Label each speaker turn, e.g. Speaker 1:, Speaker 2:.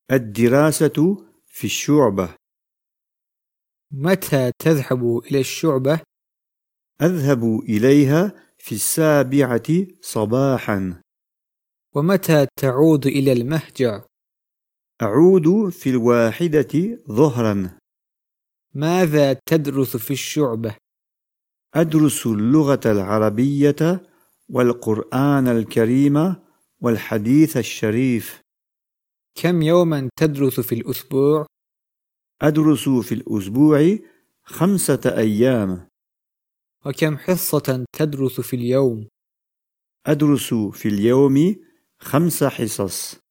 Speaker 1: الدراسة في الشعبة.
Speaker 2: متى تذهب إلى الشعبة؟
Speaker 1: أذهب إليها في 7 صباحا.
Speaker 2: ومتى تعود إلى المهجع؟
Speaker 1: أعود في 1 ظهرا.
Speaker 2: ماذا تدرس في الشعبة؟
Speaker 1: أدرس اللغة العربية والقرآن الكريم والحديث الشريف.
Speaker 2: كم يوما تدرس في الأسبوع؟
Speaker 1: أدرس في الأسبوع 5 أيام.
Speaker 2: وكم حصة تدرس في اليوم؟
Speaker 1: أدرس في اليوم 5 حصص.